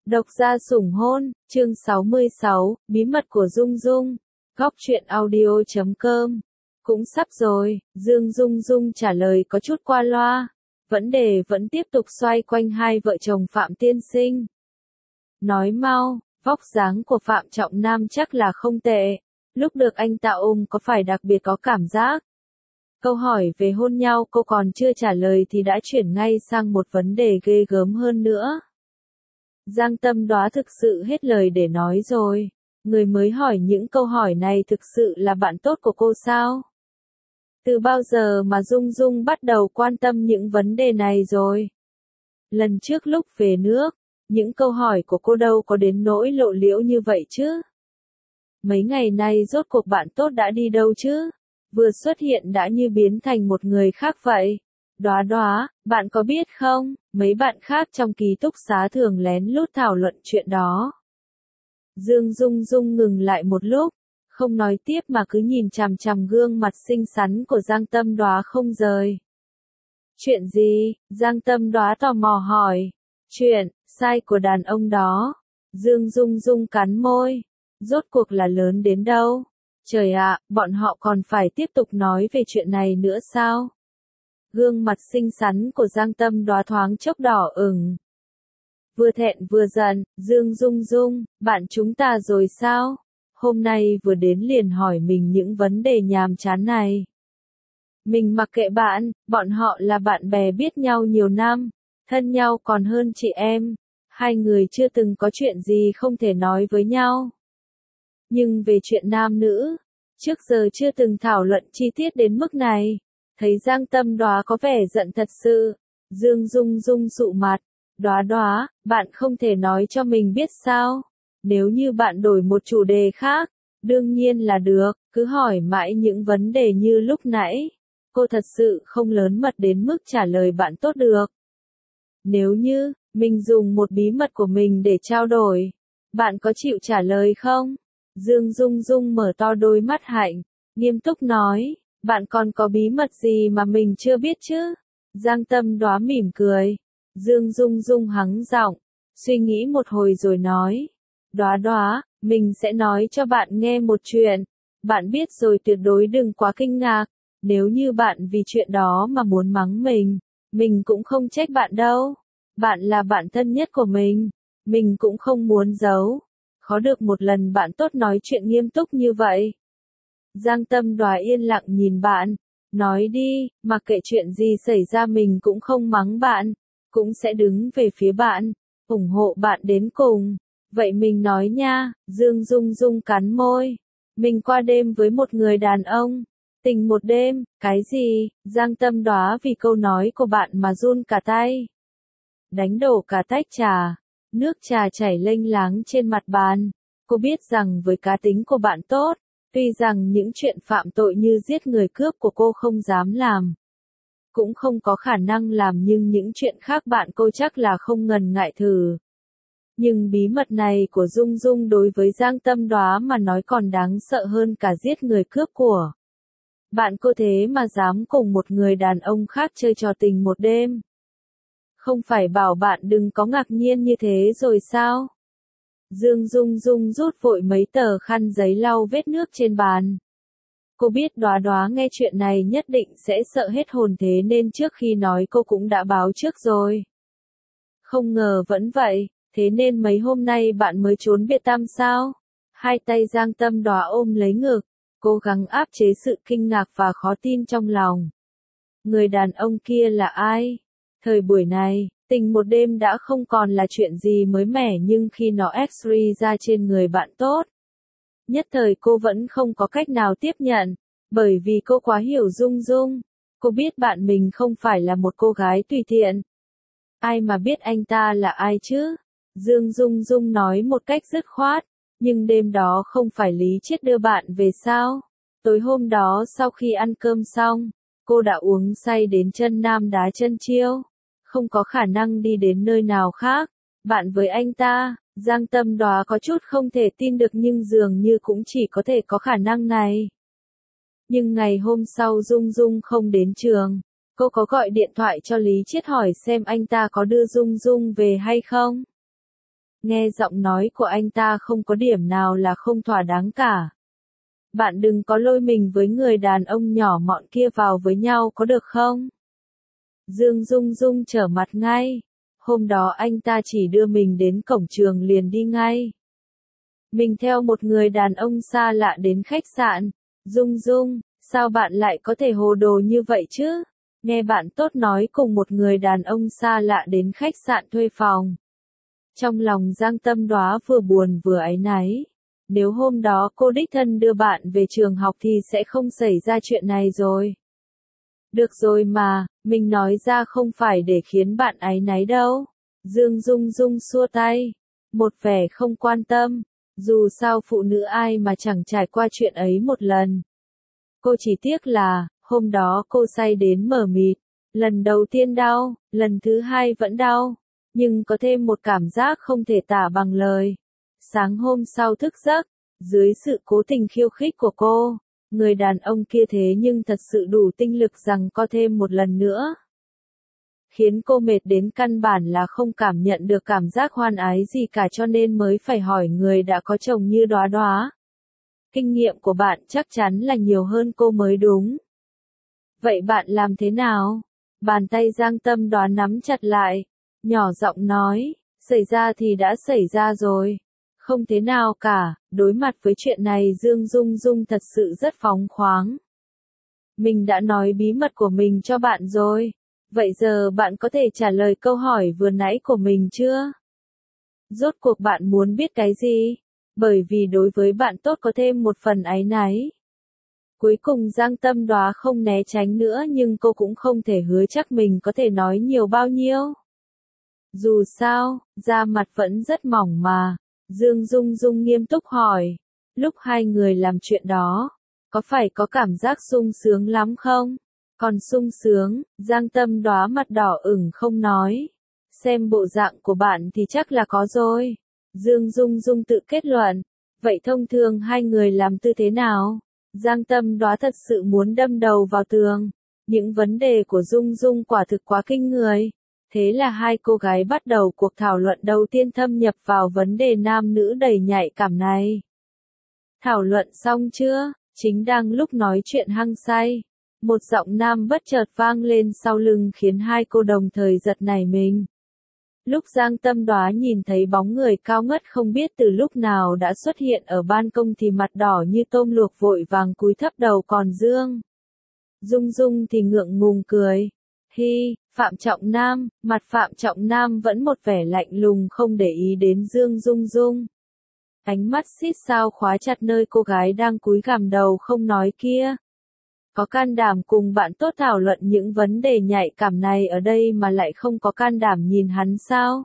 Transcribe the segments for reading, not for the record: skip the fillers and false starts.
Độc gia sủng hôn, chương 66, bí mật của Dung Dung. Góc truyện audio.com. Cũng sắp rồi, Dương Dung Dung trả lời có chút qua loa. Vấn đề vẫn tiếp tục xoay quanh hai vợ chồng Phạm tiên sinh. Nói mau, vóc dáng của Phạm Trọng Nam chắc là không tệ. Lúc được anh ta ôm có phải đặc biệt có cảm giác? Câu hỏi về hôn nhau cô còn chưa trả lời thì đã chuyển ngay sang một vấn đề ghê gớm hơn nữa. Giang Tâm Đoá thực sự hết lời để nói rồi. Người mới hỏi những câu hỏi này thực sự là bạn tốt của cô sao? Từ bao giờ mà Dung Dung bắt đầu quan tâm những vấn đề này rồi? Lần trước lúc về nước, những câu hỏi của cô đâu có đến nỗi lộ liễu như vậy chứ? Mấy ngày nay rốt cuộc bạn tốt đã đi đâu chứ? Vừa xuất hiện đã như biến thành một người khác vậy. Đoá Đoá, bạn có biết không, mấy bạn khác trong ký túc xá thường lén lút thảo luận chuyện đó. Dương Dung Dung ngừng lại một lúc, không nói tiếp mà cứ nhìn chằm chằm gương mặt xinh xắn của Giang Tâm Đoá không rời. Chuyện gì? Giang Tâm Đoá tò mò hỏi. Chuyện, sai của đàn ông đó. Dương Dung Dung cắn môi. Rốt cuộc là lớn đến đâu? Trời ạ, bọn họ còn phải tiếp tục nói về chuyện này nữa sao? Gương mặt xinh xắn của Giang Tâm Đoá thoáng chốc đỏ ửng. Vừa thẹn vừa giận, Dương Dung Dung, bạn chúng ta rồi sao? Hôm nay vừa đến liền hỏi mình những vấn đề nhàm chán này. Mình mặc kệ bạn, bọn họ là bạn bè biết nhau nhiều năm, thân nhau còn hơn chị em. Hai người chưa từng có chuyện gì không thể nói với nhau. Nhưng về chuyện nam nữ, trước giờ chưa từng thảo luận chi tiết đến mức này. Thấy Giang Tâm Đoá có vẻ giận thật sự, Dương Dung Dung sụ mặt. Đoá Đoá, bạn không thể nói cho mình biết sao? Nếu như bạn đổi một chủ đề khác, đương nhiên là được, cứ hỏi mãi những vấn đề như lúc nãy. Cô thật sự không lớn mật đến mức trả lời bạn tốt được. Nếu như, mình dùng một bí mật của mình để trao đổi, bạn có chịu trả lời không? Dương Dung Dung mở to đôi mắt hạnh, nghiêm túc nói, bạn còn có bí mật gì mà mình chưa biết chứ? Giang Tâm Đoá mỉm cười. Dương Dung Dung hắng giọng, suy nghĩ một hồi rồi nói. Đoá Đoá, mình sẽ nói cho bạn nghe một chuyện. Bạn biết rồi tuyệt đối đừng quá kinh ngạc. Nếu như bạn vì chuyện đó mà muốn mắng mình cũng không trách bạn đâu. Bạn là bạn thân nhất của mình cũng không muốn giấu. Khó được một lần bạn tốt nói chuyện nghiêm túc như vậy. Giang Tâm Đoá yên lặng nhìn bạn, nói đi, mặc kệ chuyện gì xảy ra mình cũng không mắng bạn, cũng sẽ đứng về phía bạn, ủng hộ bạn đến cùng. Vậy mình nói nha, Dương Dung Dung cắn môi. Mình qua đêm với một người đàn ông. Tình một đêm, cái gì? Giang Tâm Đoá vì câu nói của bạn mà run cả tay. Đánh đổ cả tách trà. Nước trà chảy lênh láng trên mặt bàn. Cô biết rằng với cá tính của bạn tốt, tuy rằng những chuyện phạm tội như giết người cướp của cô không dám làm, cũng không có khả năng làm, nhưng những chuyện khác bạn cô chắc là không ngần ngại thử. Nhưng bí mật này của Dung Dung đối với Giang Tâm Đoá mà nói còn đáng sợ hơn cả giết người cướp của. Bạn cô thế mà dám cùng một người đàn ông khác chơi trò tình một đêm. Không phải bảo bạn đừng có ngạc nhiên như thế rồi sao? Dương Dung Dung rút vội mấy tờ khăn giấy lau vết nước trên bàn. Cô biết Đoá Đoá nghe chuyện này nhất định sẽ sợ hết hồn, thế nên trước khi nói cô cũng đã báo trước rồi. Không ngờ vẫn vậy, thế nên mấy hôm nay bạn mới trốn biệt tăm sao? Hai tay Giang Tâm Đoá ôm lấy ngực, cố gắng áp chế sự kinh ngạc và khó tin trong lòng. Người đàn ông kia là ai? Thời buổi này, tình một đêm đã không còn là chuyện gì mới mẻ, nhưng khi nó x-ray ra trên người bạn tốt, nhất thời cô vẫn không có cách nào tiếp nhận, bởi vì cô quá hiểu Dung Dung. Cô biết bạn mình không phải là một cô gái tùy tiện. Ai mà biết anh ta là ai chứ? Dương Dung Dung nói một cách dứt khoát. Nhưng đêm đó không phải Lý Chiết đưa bạn về sao? Tối hôm đó sau khi ăn cơm xong, cô đã uống say đến chân nam đá chân chiêu. Không có khả năng đi đến nơi nào khác. Bạn với anh ta. Giang Tâm Đoá có chút không thể tin được, nhưng dường như cũng chỉ có thể có khả năng này. Nhưng ngày hôm sau Dung Dung không đến trường. Cô có gọi điện thoại cho Lý Chiết hỏi xem anh ta có đưa Dung Dung về hay không. nghe giọng nói của anh ta không có điểm nào là không thỏa đáng cả. Bạn đừng có lôi mình với người đàn ông nhỏ mọn kia vào với nhau có được không? Dương Dung Dung trở mặt ngay. Hôm đó anh ta chỉ đưa mình đến cổng trường liền đi ngay. Mình theo một người đàn ông xa lạ đến khách sạn. Dung Dung, sao bạn lại có thể hồ đồ như vậy chứ? Nghe bạn tốt nói cùng một người đàn ông xa lạ đến khách sạn thuê phòng. Trong lòng Giang Tâm Đoá vừa buồn vừa áy náy. Nếu hôm đó cô đích thân đưa bạn về trường học thì sẽ không xảy ra chuyện này rồi. Được rồi mà, mình nói ra không phải để khiến bạn áy náy đâu. Dương Dung Dung xua tay. Một vẻ không quan tâm. Dù sao phụ nữ ai mà chẳng trải qua chuyện ấy một lần. Cô chỉ tiếc là, hôm đó cô say đến mờ mịt. Lần đầu tiên đau, lần thứ hai vẫn đau. Nhưng có thêm một cảm giác không thể tả bằng lời. Sáng hôm sau thức giấc, dưới sự cố tình khiêu khích của cô, người đàn ông kia thế nhưng thật sự đủ tinh lực rằng có thêm một lần nữa. Khiến cô mệt đến căn bản là không cảm nhận được cảm giác hoan ái gì cả cho nên mới phải hỏi người đã có chồng như Đoá Đoá. Kinh nghiệm của bạn chắc chắn là nhiều hơn cô mới đúng. Vậy bạn làm thế nào? Bàn tay Giang Tâm Đoá nắm chặt lại, nhỏ giọng nói, xảy ra thì đã xảy ra rồi. Không thế nào cả, đối mặt với chuyện này Dương Dung Dung thật sự rất phóng khoáng. Mình đã nói bí mật của mình cho bạn rồi. Vậy giờ bạn có thể trả lời câu hỏi vừa nãy của mình chưa? Rốt cuộc bạn muốn biết cái gì? Bởi vì đối với bạn tốt có thêm một phần áy náy. Cuối cùng Giang Tâm Đoá không né tránh nữa nhưng cô cũng không thể hứa chắc mình có thể nói nhiều bao nhiêu. Dù sao, da mặt vẫn rất mỏng mà. Dương Dung Dung nghiêm túc hỏi. Lúc hai người làm chuyện đó, có phải có cảm giác sung sướng lắm không? Còn sung sướng, Giang Tâm Đoá mặt đỏ ửng không nói. Xem bộ dạng của bạn thì chắc là có rồi. Dương Dung Dung tự kết luận. Vậy thông thường hai người làm tư thế nào? Giang Tâm Đoá thật sự muốn đâm đầu vào tường. Những vấn đề của Dung Dung quả thực quá kinh người. Thế là hai cô gái bắt đầu cuộc thảo luận đầu tiên thâm nhập vào vấn đề nam nữ đầy nhạy cảm này. Thảo luận xong chưa? Chính đang lúc nói chuyện hăng say. Một giọng nam bất chợt vang lên sau lưng khiến hai cô đồng thời giật nảy mình. Lúc Giang Tâm Đoá nhìn thấy bóng người cao ngất không biết từ lúc nào đã xuất hiện ở ban công thì mặt đỏ như tôm luộc vội vàng cúi thấp đầu còn Dương Dung Dung thì ngượng ngùng cười. Hi, Phạm Trọng Nam, mặt Phạm Trọng Nam vẫn một vẻ lạnh lùng không để ý đến Dương Dung Dung. Ánh mắt xít sao khóa chặt nơi cô gái đang cúi gằm đầu không nói kia. Có can đảm cùng bạn tốt thảo luận những vấn đề nhạy cảm này ở đây mà lại không có can đảm nhìn hắn sao?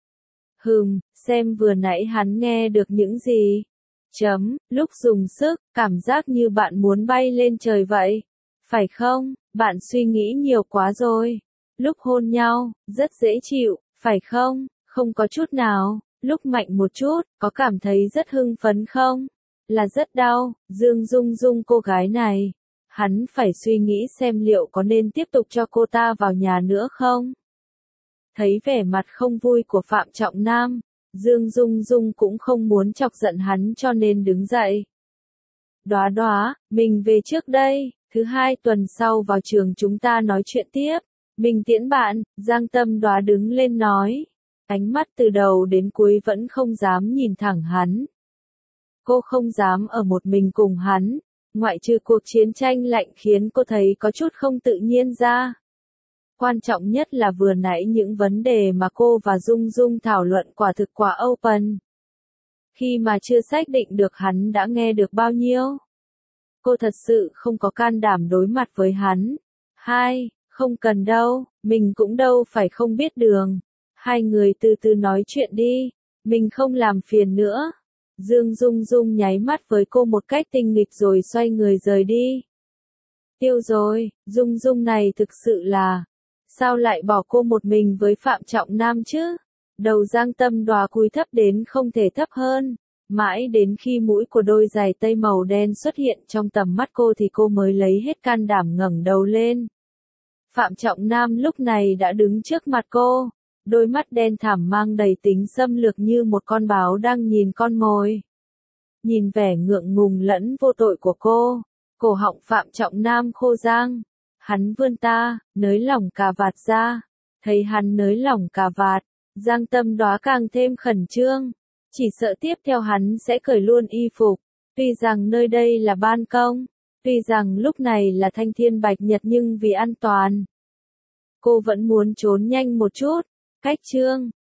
Xem vừa nãy hắn nghe được những gì. Lúc dùng sức, cảm giác như bạn muốn bay lên trời vậy. Phải không? Bạn suy nghĩ nhiều quá rồi. Lúc hôn nhau, rất dễ chịu, phải không? Không có chút nào. Lúc mạnh một chút, có cảm thấy rất hưng phấn không? Là rất đau. Dương Dung Dung cô gái này. Hắn phải suy nghĩ xem liệu có nên tiếp tục cho cô ta vào nhà nữa không? Thấy vẻ mặt không vui của Phạm Trọng Nam, Dương Dung Dung cũng không muốn chọc giận hắn cho nên đứng dậy. Đoá Đoá, mình về trước đây, thứ hai tuần sau vào trường chúng ta nói chuyện tiếp. Mình tiễn bạn, Giang Tâm Đoá đứng lên nói. Ánh mắt từ đầu đến cuối vẫn không dám nhìn thẳng hắn. Cô không dám ở một mình cùng hắn. Ngoại trừ cuộc chiến tranh lạnh khiến cô thấy có chút không tự nhiên ra. Quan trọng nhất là vừa nãy những vấn đề mà cô và Dung Dung thảo luận quả thực quá open. Khi mà chưa xác định được hắn đã nghe được bao nhiêu. Cô thật sự không có can đảm đối mặt với hắn. Không cần đâu, mình cũng đâu phải không biết đường. Hai người từ từ nói chuyện đi, mình không làm phiền nữa. Dương Dung Dung nháy mắt với cô một cách tinh nghịch rồi xoay người rời đi. Tiêu rồi, Dung Dung này thực sự là, sao lại bỏ cô một mình với Phạm Trọng Nam chứ? Đầu Giang Tâm Đoá cúi thấp đến không thể thấp hơn, mãi đến khi mũi của đôi giày tây màu đen xuất hiện trong tầm mắt cô thì cô mới lấy hết can đảm ngẩng đầu lên. Phạm Trọng Nam lúc này đã đứng trước mặt cô, đôi mắt đen thẳm mang đầy tính xâm lược như một con báo đang nhìn con mồi. Nhìn vẻ ngượng ngùng lẫn vô tội của cô, cổ họng Phạm Trọng Nam khô rang. Hắn vươn ta, nới lỏng cà vạt ra. Thấy hắn nới lỏng cà vạt, Giang Tâm Đóa càng thêm khẩn trương. Chỉ sợ tiếp theo hắn sẽ cởi luôn y phục. Tuy rằng nơi đây là ban công, tuy rằng lúc này là thanh thiên bạch nhật nhưng vì an toàn, cô vẫn muốn trốn nhanh một chút. Cách Trương